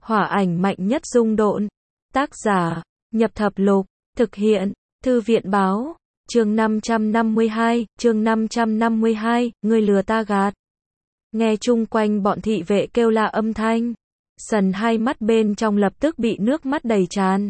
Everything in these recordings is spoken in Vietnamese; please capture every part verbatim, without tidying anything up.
Hỏa ảnh mạnh nhất dung độn. Tác giả, Nhập Thập Lục. Thực hiện, Thư viện báo. Chương năm trăm năm mươi hai, chương năm trăm năm mươi hai, ngươi lừa ta gạt. Nghe chung quanh bọn thị vệ kêu la âm thanh. Sần hai mắt bên trong lập tức bị nước mắt đầy tràn.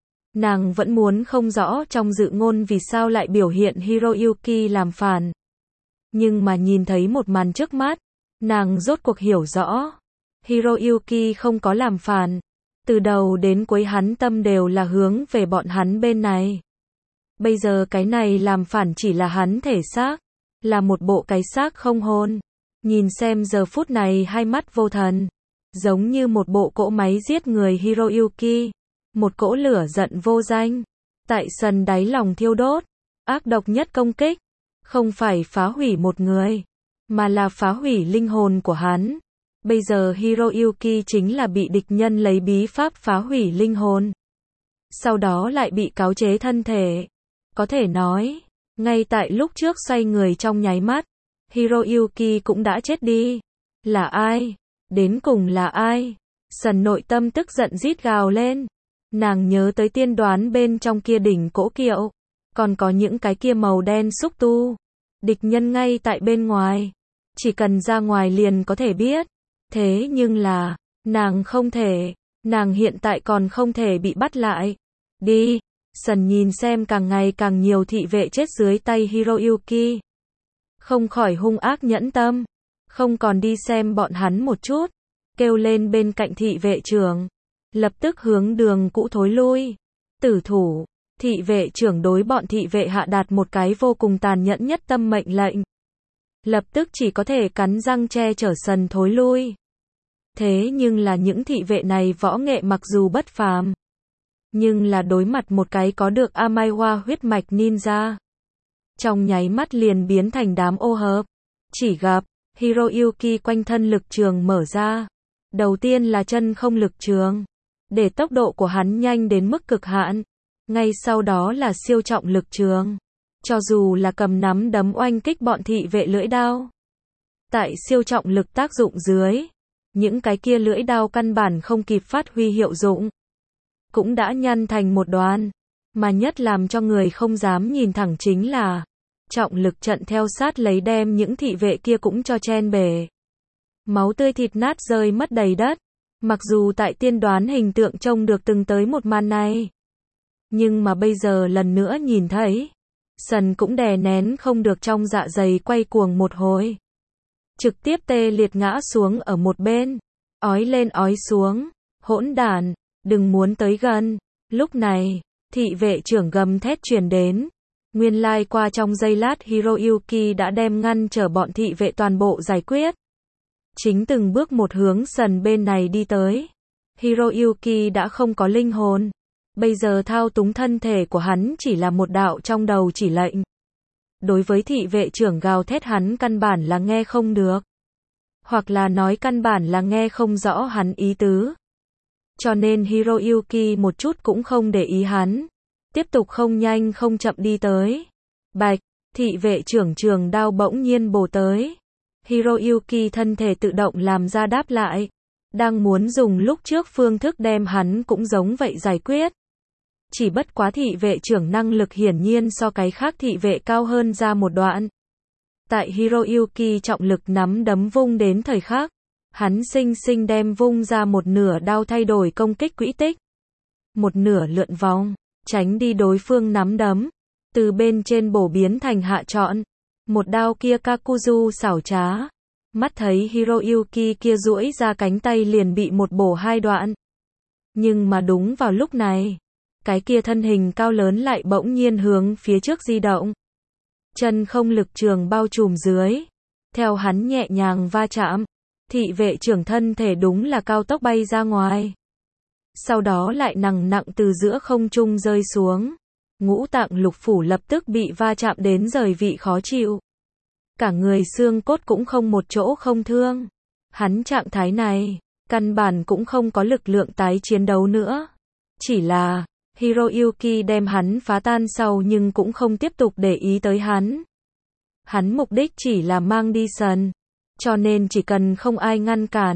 Nàng vẫn muốn không rõ trong dự ngôn vì sao lại biểu hiện Hiroyuki làm phản. Nhưng mà nhìn thấy một màn trước mắt, nàng rốt cuộc hiểu rõ. Hiroyuki không có làm phản. Từ đầu đến cuối hắn tâm đều là hướng về bọn hắn bên này. Bây giờ cái này làm phản chỉ là hắn thể xác, là một bộ cái xác không hồn. Nhìn xem giờ phút này hai mắt vô thần, giống như một bộ cỗ máy giết người Hiroyuki, một cỗ lửa giận vô danh, tại sân đáy lòng thiêu đốt, ác độc nhất công kích, không phải phá hủy một người, mà là phá hủy linh hồn của hắn. Bây giờ Hiroyuki chính là bị địch nhân lấy bí pháp phá hủy linh hồn, sau đó lại bị cáo chế thân thể. Có thể nói, ngay tại lúc trước xoay người trong nháy mắt, Hiroyuki cũng đã chết đi. Là ai? Đến cùng là ai? Sần nội tâm tức giận rít gào lên. Nàng nhớ tới tiên đoán bên trong kia đỉnh cỗ kiệu, còn có những cái kia màu đen xúc tu. Địch nhân ngay tại bên ngoài, chỉ cần ra ngoài liền có thể biết. Thế nhưng là, nàng không thể, nàng hiện tại còn không thể bị bắt lại. Đi, Sần nhìn xem càng ngày càng nhiều thị vệ chết dưới tay Hiroyuki. Không khỏi hung ác nhẫn tâm, không còn đi xem bọn hắn một chút, kêu lên bên cạnh thị vệ trưởng, lập tức hướng đường cũ thối lui. Tử thủ, thị vệ trưởng đối bọn thị vệ hạ đạt một cái vô cùng tàn nhẫn nhất tâm mệnh lệnh. Lập tức chỉ có thể cắn răng che chở Sần thối lui. Thế nhưng là những thị vệ này võ nghệ mặc dù bất phàm, nhưng là đối mặt một cái có được Amaiwa huyết mạch ninja, trong nháy mắt liền biến thành đám ô hợp. Chỉ gặp Hiroyuki quanh thân lực trường mở ra. Đầu tiên là chân không lực trường, để tốc độ của hắn nhanh đến mức cực hạn. Ngay sau đó là siêu trọng lực trường, cho dù là cầm nắm đấm oanh kích bọn thị vệ lưỡi đao. Tại siêu trọng lực tác dụng dưới, những cái kia lưỡi đao căn bản không kịp phát huy hiệu dụng, cũng đã nhăn thành một đoàn. Mà nhất làm cho người không dám nhìn thẳng chính là trọng lực trận theo sát lấy đem những thị vệ kia cũng cho chen bể. Máu tươi thịt nát rơi mất đầy đất. Mặc dù tại tiên đoán hình tượng trông được từng tới một màn này, nhưng mà bây giờ lần nữa nhìn thấy, Sần cũng đè nén không được trong dạ dày quay cuồng một hồi. Trực tiếp tê liệt ngã xuống ở một bên, ói lên ói xuống, hỗn đản, đừng muốn tới gần. Lúc này, thị vệ trưởng gầm thét truyền đến. Nguyên lai like qua trong giây lát Hiroyuki đã đem ngăn trở bọn thị vệ toàn bộ giải quyết. Chính từng bước một hướng Sần bên này đi tới. Hiroyuki đã không có linh hồn. Bây giờ thao túng thân thể của hắn chỉ là một đạo trong đầu chỉ lệnh. Đối với thị vệ trưởng gào thét hắn căn bản là nghe không được. Hoặc là nói căn bản là nghe không rõ hắn ý tứ. Cho nên Hiroyuki một chút cũng không để ý hắn. Tiếp tục không nhanh không chậm đi tới. Bạch, thị vệ trưởng trường đao bỗng nhiên bổ tới. Hiroyuki thân thể tự động làm ra đáp lại. Đang muốn dùng lúc trước phương thức đem hắn cũng giống vậy giải quyết. Chỉ bất quá thị vệ trưởng năng lực hiển nhiên so cái khác thị vệ cao hơn ra một đoạn. Tại Hiroyuki trọng lực nắm đấm vung đến thời khắc, hắn sinh sinh đem vung ra một nửa đao thay đổi công kích quỹ tích. Một nửa lượn vòng, tránh đi đối phương nắm đấm, từ bên trên bổ biến thành hạ trọn. Một đao kia Kakuzu xảo trá. Mắt thấy Hiroyuki kia duỗi ra cánh tay liền bị một bổ hai đoạn. Nhưng mà đúng vào lúc này, cái kia thân hình cao lớn lại bỗng nhiên hướng phía trước di động. Chân không lực trường bao trùm dưới. Theo hắn nhẹ nhàng va chạm, thị vệ trưởng thân thể đúng là cao tốc bay ra ngoài. Sau đó lại nặng nặng từ giữa không trung rơi xuống. Ngũ tạng lục phủ lập tức bị va chạm đến rời vị khó chịu. Cả người xương cốt cũng không một chỗ không thương. Hắn trạng thái này, căn bản cũng không có lực lượng tái chiến đấu nữa. Chỉ là, Hiroyuki đem hắn phá tan sau nhưng cũng không tiếp tục để ý tới hắn. Hắn mục đích chỉ là mang đi Sần. Cho nên chỉ cần không ai ngăn cản,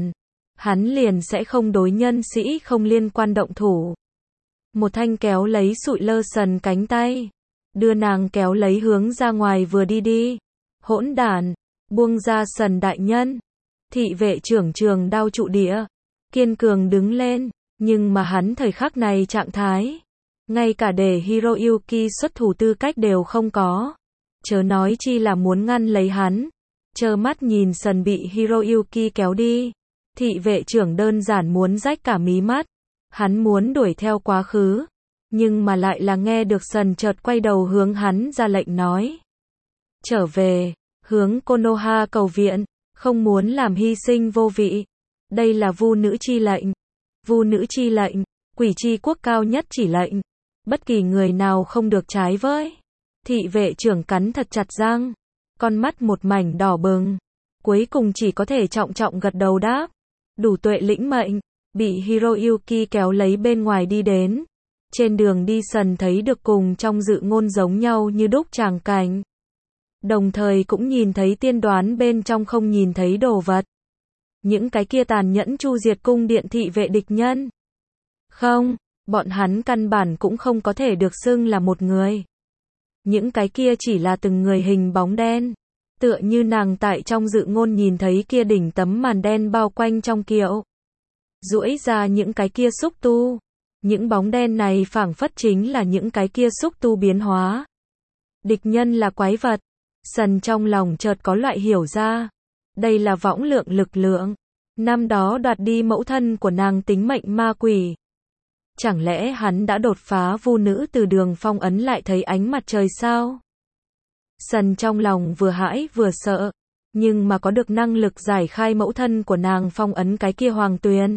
hắn liền sẽ không đối nhân sĩ không liên quan động thủ. Một thanh kéo lấy sụi lơ sần cánh tay, đưa nàng kéo lấy hướng ra ngoài vừa đi đi. Hỗn đản, buông ra sần đại nhân. Thị vệ trưởng trường đao trụ địa, kiên cường đứng lên, nhưng mà hắn thời khắc này trạng thái, ngay cả để Hiroyuki xuất thủ tư cách đều không có. Chớ nói chi là muốn ngăn lấy hắn. Trơ mắt nhìn sần bị Hiroyuki kéo đi. Thị vệ trưởng đơn giản muốn rách cả mí mắt. Hắn muốn đuổi theo quá khứ, nhưng mà lại là nghe được sần chợt quay đầu hướng hắn ra lệnh nói. Trở về, hướng Konoha cầu viện, không muốn làm hy sinh vô vị. Đây là vu nữ chi lệnh. Vu nữ chi lệnh, quỷ chi quốc cao nhất chỉ lệnh. Bất kỳ người nào không được trái với. Thị vệ trưởng cắn thật chặt răng, con mắt một mảnh đỏ bừng. Cuối cùng chỉ có thể trọng trọng gật đầu đáp. Đủ tuệ lĩnh mệnh, bị Hiroyuki kéo lấy bên ngoài đi đến. Trên đường đi sần thấy được cùng trong dự ngôn giống nhau như đúc tràng cảnh. Đồng thời cũng nhìn thấy tiên đoán bên trong không nhìn thấy đồ vật. Những cái kia tàn nhẫn chu diệt cung điện thị vệ địch nhân. Không, bọn hắn căn bản cũng không có thể được xưng là một người. Những cái kia chỉ là từng người hình bóng đen. Tựa như nàng tại trong dự ngôn nhìn thấy kia đỉnh tấm màn đen bao quanh trong kiệu. Duỗi ra những cái kia xúc tu. Những bóng đen này phảng phất chính là những cái kia xúc tu biến hóa. Địch nhân là quái vật. Sần trong lòng chợt có loại hiểu ra. Đây là võng lượng lực lượng. Năm đó đoạt đi mẫu thân của nàng tính mệnh ma quỷ. Chẳng lẽ hắn đã đột phá vu nữ từ đường phong ấn lại thấy ánh mặt trời sao? Sần trong lòng vừa hãi vừa sợ. Nhưng mà có được năng lực giải khai mẫu thân của nàng phong ấn cái kia hoàng tuyền.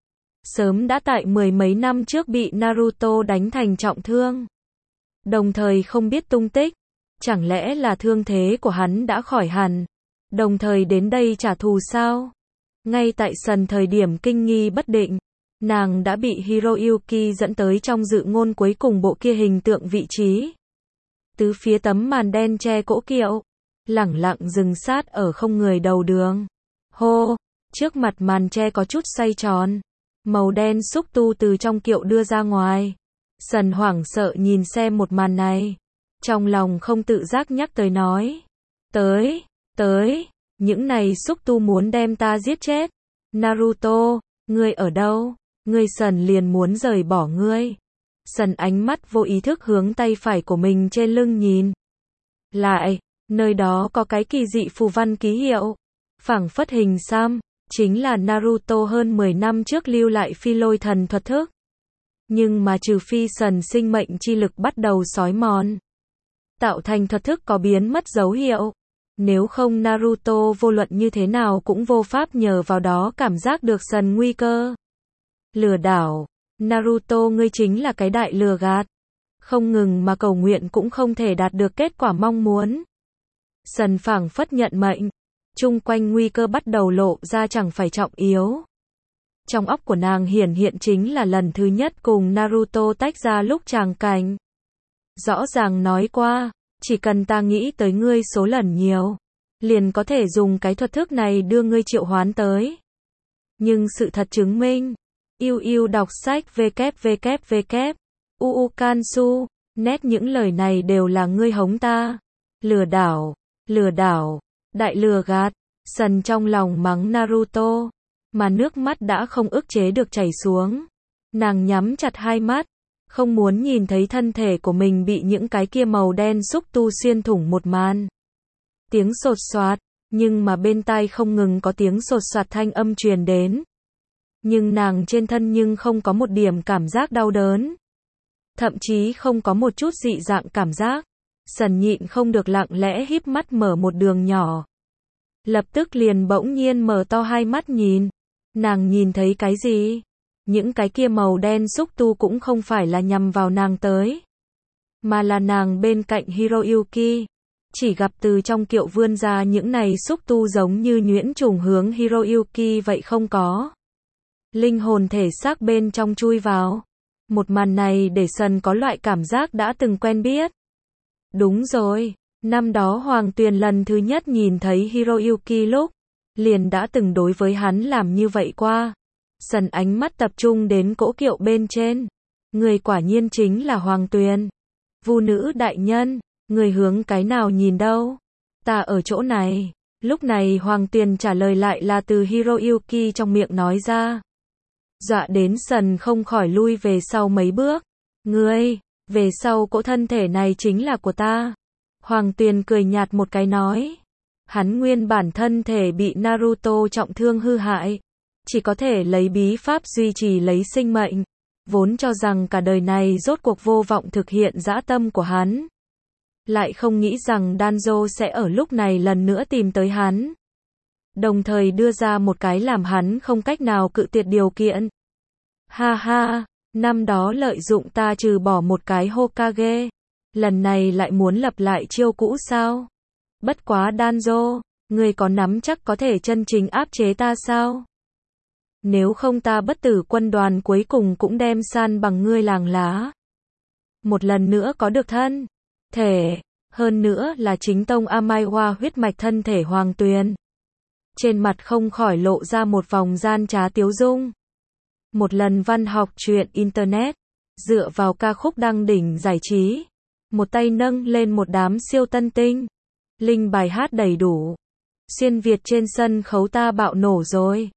Sớm đã tại mười mấy năm trước bị Naruto đánh thành trọng thương. Đồng thời không biết tung tích. Chẳng lẽ là thương thế của hắn đã khỏi hẳn. Đồng thời đến đây trả thù sao? Ngay tại sần thời điểm kinh nghi bất định. Nàng đã bị Hiroyuki dẫn tới trong dự ngôn cuối cùng bộ kia hình tượng vị trí. Tứ phía tấm màn đen che cỗ kiệu. Lẳng lặng dừng sát ở không người đầu đường. Hô, trước mặt màn che có chút xoay tròn. Màu đen xúc tu từ trong kiệu đưa ra ngoài. Sần hoảng sợ nhìn xem một màn này. Trong lòng không tự giác nhắc tới nói. Tới, tới, những này xúc tu muốn đem ta giết chết. Naruto, ngươi ở đâu? Ngươi sần liền muốn rời bỏ ngươi. Sần ánh mắt vô ý thức hướng tay phải của mình trên lưng nhìn. Lại, nơi đó có cái kỳ dị phù văn ký hiệu. Phảng phất hình xăm, chính là Naruto hơn mười năm trước lưu lại phi lôi thần thuật thức. Nhưng mà trừ phi sần sinh mệnh chi lực bắt đầu xói mòn. Tạo thành thuật thức có biến mất dấu hiệu. Nếu không Naruto vô luận như thế nào cũng vô pháp nhờ vào đó cảm giác được sần nguy cơ. Lừa đảo. Naruto ngươi chính là cái đại lừa gạt. Không ngừng mà cầu nguyện cũng không thể đạt được kết quả mong muốn. Sần phảng phất nhận mệnh. Chung quanh nguy cơ bắt đầu lộ ra chẳng phải trọng yếu. Trong óc của nàng hiển hiện chính là lần thứ nhất cùng Naruto tách ra lúc tràng cảnh. Rõ ràng nói qua, chỉ cần ta nghĩ tới ngươi số lần nhiều, liền có thể dùng cái thuật thức này đưa ngươi triệu hoán tới. Nhưng sự thật chứng minh, yêu yêu đọc sách www, uu kansu, net những lời này đều là ngươi hống ta. Lừa đảo, lừa đảo, đại lừa gạt, sần trong lòng mắng Naruto, mà nước mắt đã không ức chế được chảy xuống. Nàng nhắm chặt hai mắt, không muốn nhìn thấy thân thể của mình bị những cái kia màu đen xúc tu xuyên thủng một màn. Tiếng sột soạt, nhưng mà bên tai không ngừng có tiếng sột soạt thanh âm truyền đến. Nhưng nàng trên thân nhưng không có một điểm cảm giác đau đớn. Thậm chí không có một chút dị dạng cảm giác. Sần nhịn không được lặng lẽ híp mắt mở một đường nhỏ. Lập tức liền bỗng nhiên mở to hai mắt nhìn. Nàng nhìn thấy cái gì? Những cái kia màu đen xúc tu cũng không phải là nhằm vào nàng tới. Mà là nàng bên cạnh Hiroyuki. Chỉ gặp từ trong kiệu vươn ra những này xúc tu giống như nhuyễn trùng hướng Hiroyuki vậy không có. Linh hồn thể xác bên trong chui vào. Một màn này để sần có loại cảm giác đã từng quen biết. Đúng rồi, năm đó Hoàng Tuyền lần thứ nhất nhìn thấy Hiroyuki lúc, liền đã từng đối với hắn làm như vậy qua. Sần ánh mắt tập trung đến cỗ kiệu bên trên. Người quả nhiên chính là Hoàng Tuyền. Vu nữ đại nhân, người hướng cái nào nhìn đâu? Ta ở chỗ này. Lúc này Hoàng Tuyền trả lời lại là từ Hiroyuki trong miệng nói ra. Dọa đến Sần không khỏi lui về sau mấy bước. Ngươi, về sau cỗ thân thể này chính là của ta. Hoàng Tuyền cười nhạt một cái nói. Hắn nguyên bản thân thể bị Naruto trọng thương hư hại. Chỉ có thể lấy bí pháp duy trì lấy sinh mệnh. Vốn cho rằng cả đời này rốt cuộc vô vọng thực hiện dã tâm của hắn. Lại không nghĩ rằng Danzo sẽ ở lúc này lần nữa tìm tới hắn. Đồng thời đưa ra một cái làm hắn không cách nào cự tuyệt điều kiện. Ha ha, năm đó lợi dụng ta trừ bỏ một cái Hokage. Lần này lại muốn lập lại chiêu cũ sao? Bất quá Danzo, ngươi có nắm chắc có thể chân chính áp chế ta sao? Nếu không ta bất tử quân đoàn cuối cùng cũng đem san bằng ngươi làng lá. Một lần nữa có được thân thể, hơn nữa là chính tông Amaiwa huyết mạch thân thể Hoàng Tuyền. Trên mặt không khỏi lộ ra một vòng gian trá tiếu dung. Một lần văn học truyện Internet, dựa vào ca khúc đăng đỉnh giải trí. Một tay nâng lên một đám siêu tân tinh. Linh bài hát đầy đủ. Xuyên Việt trên sân khấu ta bạo nổ rồi.